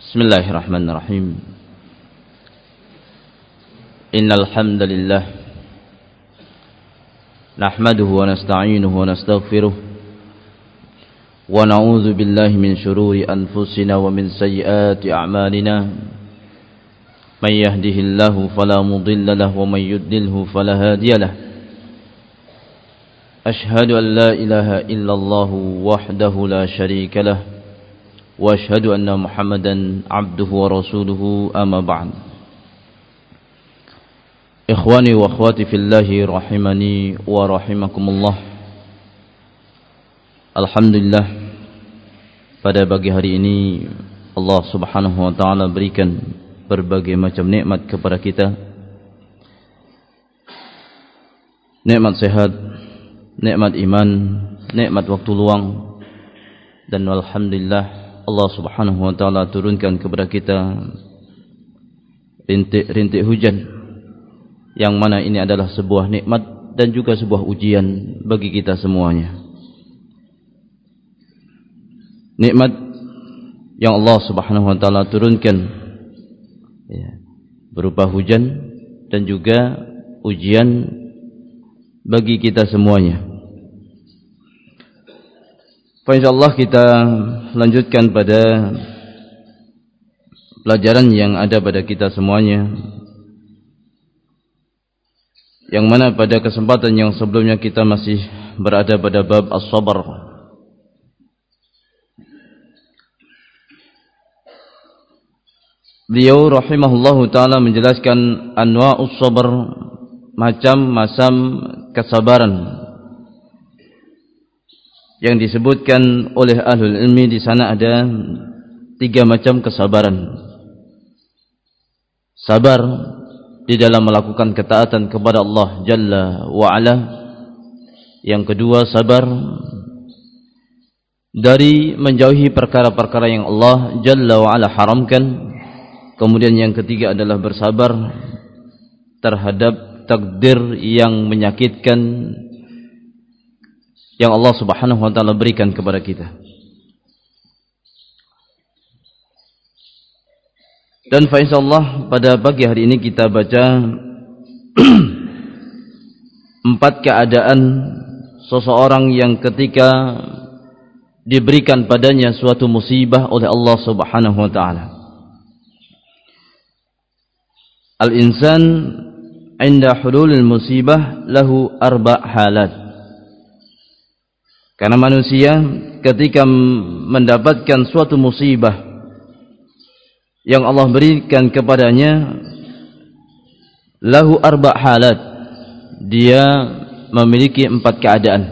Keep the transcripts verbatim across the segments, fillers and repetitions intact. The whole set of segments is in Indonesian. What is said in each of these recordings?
Bismillahirrahmanirrahim. Innal hamdalillah nahmaduhu wa nasta'inuhu wa nastaghfiruh wa na'udzu billahi min shururi anfusina wa min sayyiati a'malina. May yahdihillahu fala mudilla lahu wa may yudlilhu fala hadiya lahu. Ashhadu an la ilaha illallah wahdahu la syarika lahu wa ashhadu anna Muhammadan abduhu wa rasuluhu, amma ba'd. Ikhwani wa akhwati fillahi rahimani wa rahimakumullah. Alhamdulillah, pada pagi hari ini Allah Subhanahu wa taala berikan berbagai macam nikmat kepada kita. Nikmat sehat, nikmat iman, nikmat waktu luang, dan alhamdulillah Allah Subhanahu wa taala turunkan kepada kita rintik-rintik hujan, yang mana ini adalah sebuah nikmat dan juga sebuah ujian bagi kita semuanya. Nikmat yang Allah Subhanahu wa taala turunkan ya, berupa hujan, dan juga ujian bagi kita semuanya. Insyaallah kita lanjutkan pada pelajaran yang ada pada kita semuanya, yang mana pada kesempatan yang sebelumnya kita masih berada pada bab as-sabar. Beliau rahimahullahu taala menjelaskan anwa'us sabar, macam-macam kesabaran yang disebutkan oleh ahlul ilmi. Di sana ada tiga macam kesabaran. Sabar di dalam melakukan ketaatan kepada Allah Jalla wa Ala. Yang kedua, sabar dari menjauhi perkara-perkara yang Allah Jalla wa Ala haramkan. Kemudian yang ketiga adalah bersabar terhadap takdir yang menyakitkan yang Allah Subhanahu wa taala berikan kepada kita. Dan fa insyaallah pada pagi hari ini kita baca empat keadaan seseorang yang ketika diberikan padanya suatu musibah oleh Allah Subhanahu wa taala. Al-insan 'inda hululil musibah lahu arba' halat. Karena manusia ketika mendapatkan suatu musibah yang Allah berikan kepadanya, lahu arba' halat, dia memiliki empat keadaan.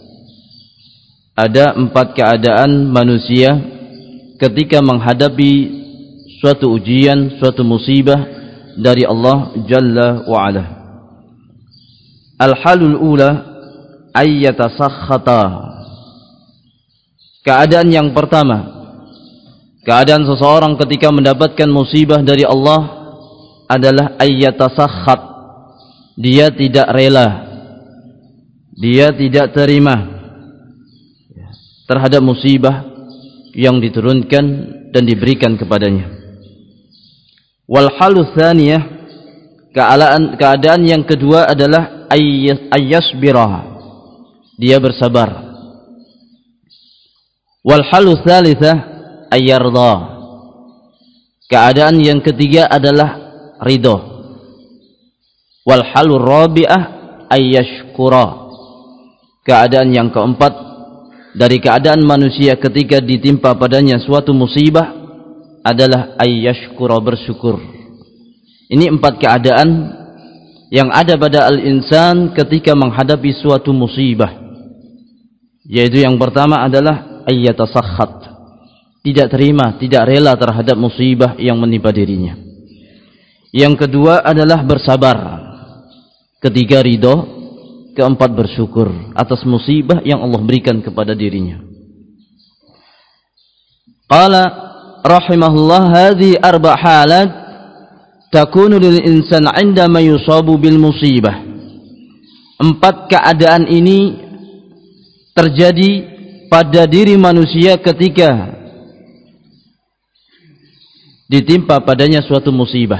Ada empat keadaan manusia ketika menghadapi suatu ujian, suatu musibah dari Allah Jalla wa Ala. Al-halul ula ayyatasakhata. Keadaan yang pertama, keadaan seseorang ketika mendapatkan musibah dari Allah adalah ayyatasakhat. Dia tidak rela, dia tidak terima terhadap musibah yang diturunkan dan diberikan kepadanya. Wal halu tsaniyah, keadaan keadaan yang kedua adalah ayyasbirah. Dia bersabar. Wal halu tsalitsah ayyarda. Keadaan yang ketiga adalah ridho. Wal halu rabi'ah ayyashkura. Keadaan yang keempat dari keadaan manusia ketika ditimpa padanya suatu musibah adalah ayyashkura, bersyukur. Ini empat keadaan yang ada pada al-insan ketika menghadapi suatu musibah. Yaitu yang pertama adalah ayyatasakhat, tidak terima, tidak rela terhadap musibah yang menimpa dirinya. Yang kedua adalah bersabar. Ketiga, ridho. Keempat, bersyukur atas musibah yang Allah berikan kepada dirinya. Qala rahimahullah, hadhihi arba' halat takunu lil insan 'indama yusabu bil musibah. Empat keadaan ini terjadi pada diri manusia ketika ditimpa padanya suatu musibah.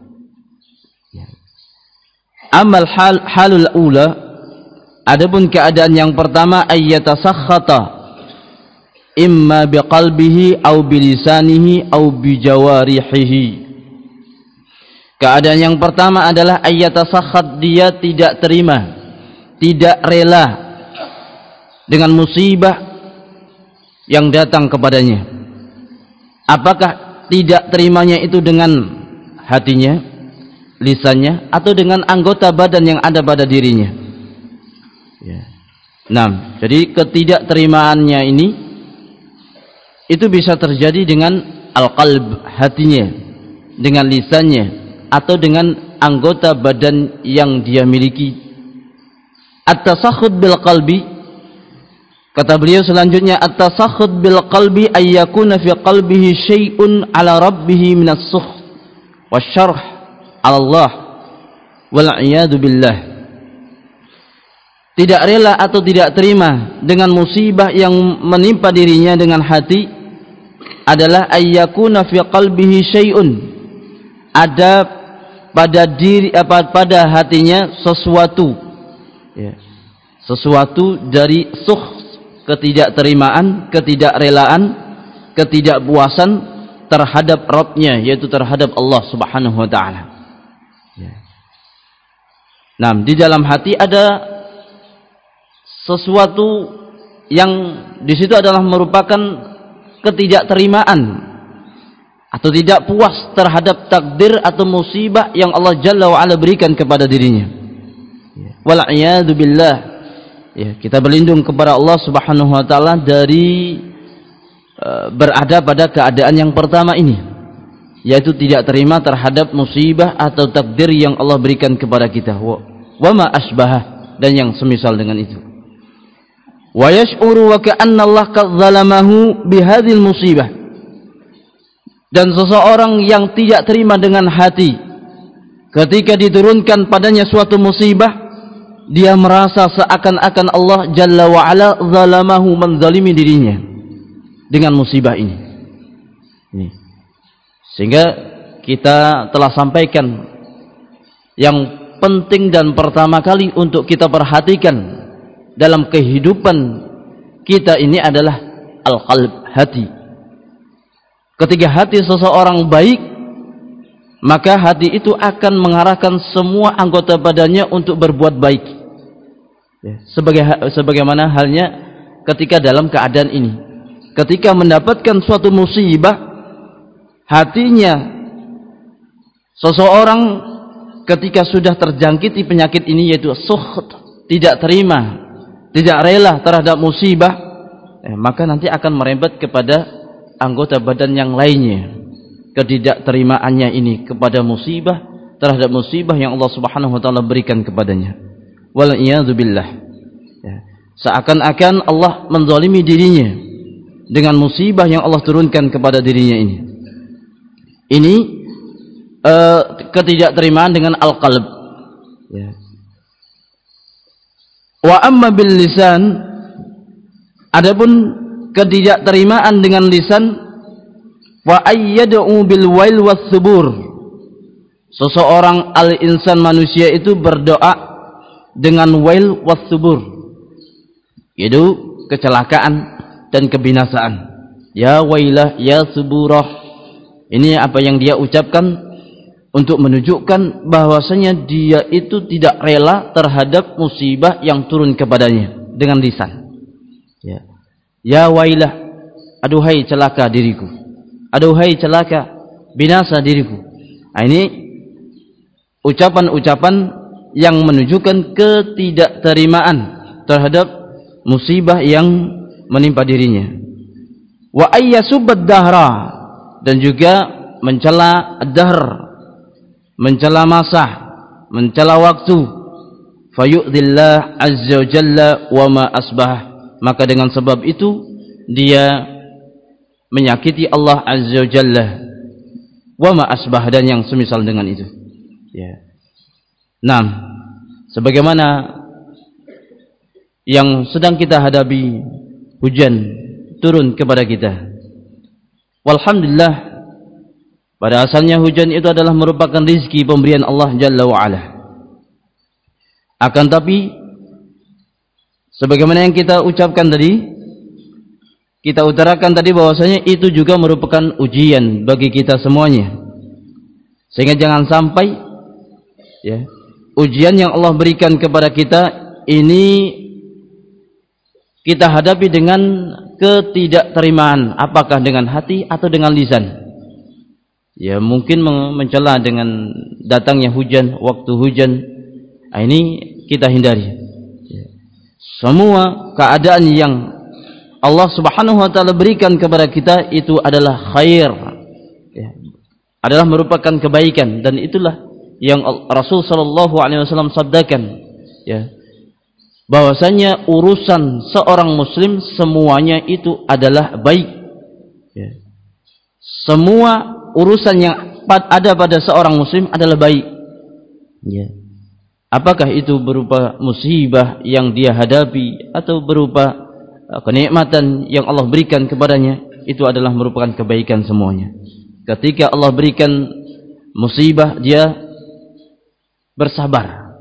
Amal hal halul ula, adapun keadaan yang pertama, ayyatasakhata imma biqalbihi au bilisanihi au bijawarihihi. Keadaan yang pertama adalah ayyatasakhat, dia tidak terima, tidak rela dengan musibah yang datang kepadanya. Apakah tidak terimanya itu dengan hatinya, lisannya, atau dengan anggota badan yang ada pada dirinya? Ya. Nah, jadi ketidakterimaannya ini itu bisa terjadi dengan al-qalb, hatinya, dengan lisannya, atau dengan anggota badan yang dia miliki. At-tasakhut bil qalbi, kata beliau selanjutnya, at-tasakhut bil qalbi ay yakuna fi qalbihi syai'un ala rabbih min as-sukh wasyarh ala Allah wal iyad billah. Tidak rela atau tidak terima dengan musibah yang menimpa dirinya dengan hati adalah ay yakuna fi qalbihi syai'un, ada pada diri apa pada hatinya sesuatu, ya, sesuatu dari sukh, ketidakterimaan, ketidakrelaan, ketidakpuasan terhadap Rabbnya, yaitu terhadap Allah Subhanahu wa taala. Ya. Nah, di dalam hati ada sesuatu yang di situ adalah merupakan ketidakterimaan atau tidak puas terhadap takdir atau musibah yang Allah Jalla wa Ala berikan kepada dirinya. Wal iyadu billah. Ya, kita berlindung kepada Allah Subhanahu wa taala dari uh, berada pada keadaan yang pertama ini, yaitu tidak terima terhadap musibah atau takdir yang Allah berikan kepada kita. Wa, wa ma asbahah, dan yang semisal dengan itu. Wa yash'uru wa ka'anna Allah qad zalamahu bihadhil musibah. Dan seseorang yang tidak terima dengan hati ketika diturunkan padanya suatu musibah, dia merasa seakan-akan Allah Jalla wa'ala zalamahu, menzalimi dirinya dengan musibah ini. Ini. Sehingga kita telah sampaikan yang penting dan pertama kali untuk kita perhatikan dalam kehidupan kita ini adalah al-qalb, hati. Ketika hati seseorang baik, maka hati itu akan mengarahkan semua anggota badannya untuk berbuat baik. Ya, sebagai, sebagaimana halnya ketika dalam keadaan ini, ketika mendapatkan suatu musibah, hatinya seseorang ketika sudah terjangkiti penyakit ini, yaitu sukht, tidak terima, tidak rela terhadap musibah, eh, maka nanti akan merembet kepada anggota badan yang lainnya. Ketidakterimaannya ini kepada musibah, terhadap musibah yang Allah Subhanahu wa taala berikan kepadanya. Wal iyadu billah. Ya. Seakan-akan Allah menzalimi dirinya dengan musibah yang Allah turunkan kepada dirinya ini. Ini uh, ketidakterimaan dengan al-qalb. Ya. Wa amma bil lisan, adapun ketidakterimaan dengan lisan, wa ayyad'u bil wail was subur. Seseorang al-insan, manusia itu berdoa dengan wail was subur, yaitu kecelakaan dan kebinasaan. Ya wailah, ya suburah. Ini apa yang dia ucapkan untuk menunjukkan bahwasanya dia itu tidak rela terhadap musibah yang turun kepadanya dengan lisan. Ya. Ya wailah, aduhai celaka diriku, aduhai celaka binasa diriku. Nah, ini ucapan-ucapan yang menunjukkan ketidakterimaan terhadap musibah yang menimpa dirinya. Wa ayyasubbad dahra, dan juga mencela ad-dahr, mencela masa, mencela waktu. Fayu'dillah azza wa jalla wa ma asbah, maka dengan sebab itu dia menyakiti Allah azza wa jalla, wa ma asbah, dan yang semisal dengan itu. Ya. Nah, sebagaimana yang sedang kita hadapi, hujan turun kepada kita. Walhamdulillah, Pada asalnya hujan itu adalah merupakan rizki pemberian Allah Jalla wa'ala. Akan tapi sebagaimana yang kita ucapkan tadi, kita utarakan tadi bahwasanya itu juga merupakan ujian bagi kita semuanya. Sehingga jangan sampai ya, ujian yang Allah berikan kepada kita ini kita hadapi dengan ketidakterimaan, apakah dengan hati atau dengan lisan. Ya mungkin mencela dengan datangnya hujan, waktu hujan. Nah, ini kita hindari. Ya. Semua keadaan yang Allah Subhanahu wa taala berikan kepada kita itu adalah khair. Ya. Adalah merupakan kebaikan, dan itulah yang Rasul sallallahu alaihi wasallam sabdakan, ya. Bahwasanya urusan seorang muslim semuanya itu adalah baik. Ya. Semua urusan yang ada pada seorang muslim adalah baik. Ya. Apakah itu berupa musibah yang dia hadapi atau berupa kenikmatan yang Allah berikan kepadanya, itu adalah merupakan kebaikan semuanya. Ketika Allah berikan musibah, dia bersabar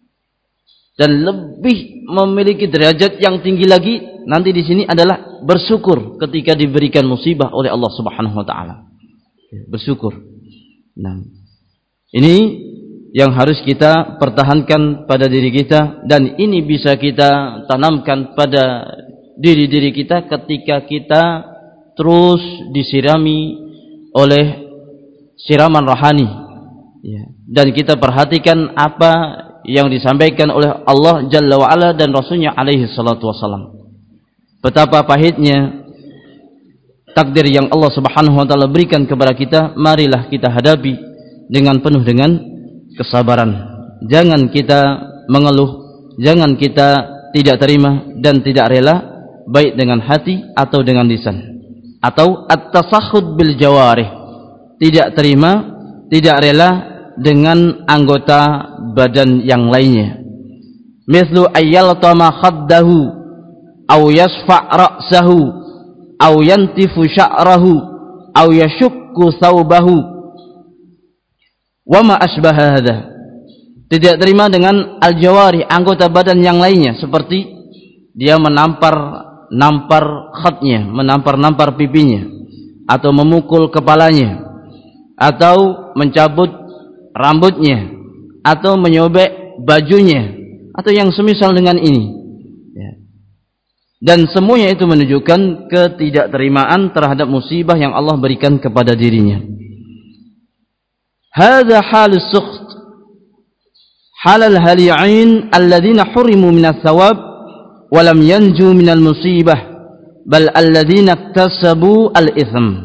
dan lebih memiliki derajat yang tinggi lagi nanti di sini adalah bersyukur ketika diberikan musibah oleh Allah Subhanahu wa taala. Bersyukur. Nah, ini yang harus kita pertahankan pada diri kita, dan ini bisa kita tanamkan pada diri-diri kita ketika kita terus disirami oleh siraman rohani, ya. Dan kita perhatikan apa yang disampaikan oleh Allah Jalla wa'ala dan Rasulnya alaihi salatu wassalam. Betapa pahitnya takdir yang Allah Subhanahu wa taala berikan kepada kita, marilah kita hadapi dengan penuh dengan kesabaran. Jangan kita mengeluh, jangan kita tidak terima dan tidak rela, baik dengan hati atau dengan lisan. Atau at-tasakhud bil jawarih, tidak terima, tidak rela dengan anggota badan yang lainnya. Mithlu ayyaltama khaddahu aw yasfa' ra'sahu aw yantifu sya'rahu aw yashukku thawbahu wa ma asbaha hadha. Tidak terima dengan al-jawari, anggota badan yang lainnya, seperti dia menampar nampar khatnya, menampar-nampar pipinya, atau memukul kepalanya, atau mencabut rambutnya, atau menyobek bajunya, atau yang semisal dengan ini, ya. Dan semuanya itu menunjukkan ketidakterimaan terhadap musibah yang Allah berikan kepada dirinya. Hadza halus sukht, halal hali'in alladzina hurimu minas thawab wa lam yanju minal musibah bal alladzina iktasabu al-itham.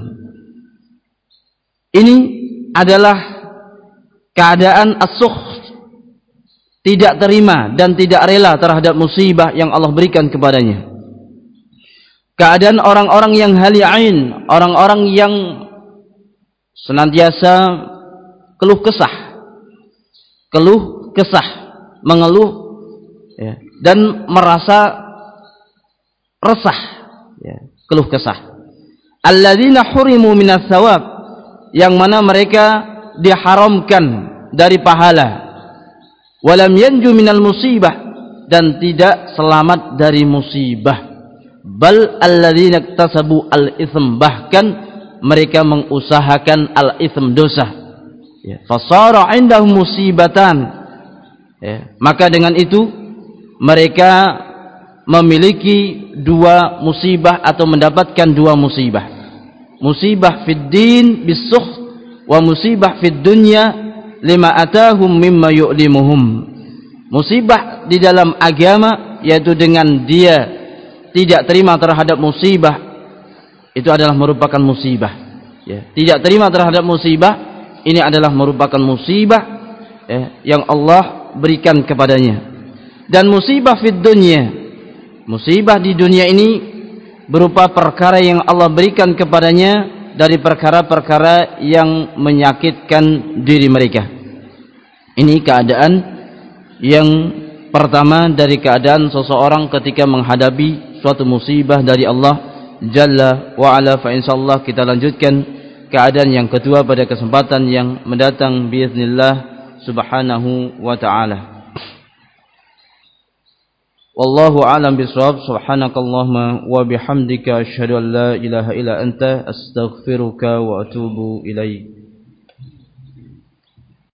Ini adalah keadaan as-sukht, tidak terima dan tidak rela terhadap musibah yang Allah berikan kepadanya. Keadaan orang-orang yang hali'in, orang-orang yang senantiasa keluh kesah, keluh kesah, mengeluh, ya, dan merasa resah, ya, keluh kesah. Alladzina hurimu minas thawab, yang mana mereka diharamkan dari pahala, walam yanju minal musibah, dan tidak selamat dari musibah, bal alladzina iktasabu al-itsm, bahkan mereka mengusahakan al-itsm, dosa, ya. Fasara indahum musibatan, ya. Maka dengan itu mereka memiliki dua musibah atau mendapatkan dua musibah. Musibah fid din bis-sukht wa musibah fid dunya lima atahum mimma yu'limuhum. Musibah di dalam agama, yaitu dengan dia tidak terima terhadap musibah, itu adalah merupakan musibah, ya. Tidak terima terhadap musibah, ini adalah merupakan musibah, ya, yang Allah berikan kepadanya. Dan musibah fid dunya, musibah di dunia ini berupa perkara yang Allah berikan kepadanya dari perkara-perkara yang menyakitkan diri mereka. Ini keadaan yang pertama dari keadaan seseorang ketika menghadapi suatu musibah dari Allah Jalla wa'ala. Fa insyaallah kita lanjutkan keadaan yang kedua pada kesempatan yang mendatang biiznillah subhanahu wa ta'ala. Wallahu a'lam bishawab. Subhanakallahumma wa bihamdika asyhadu an la ilaha illa anta astaghfiruka wa atubu ilaik.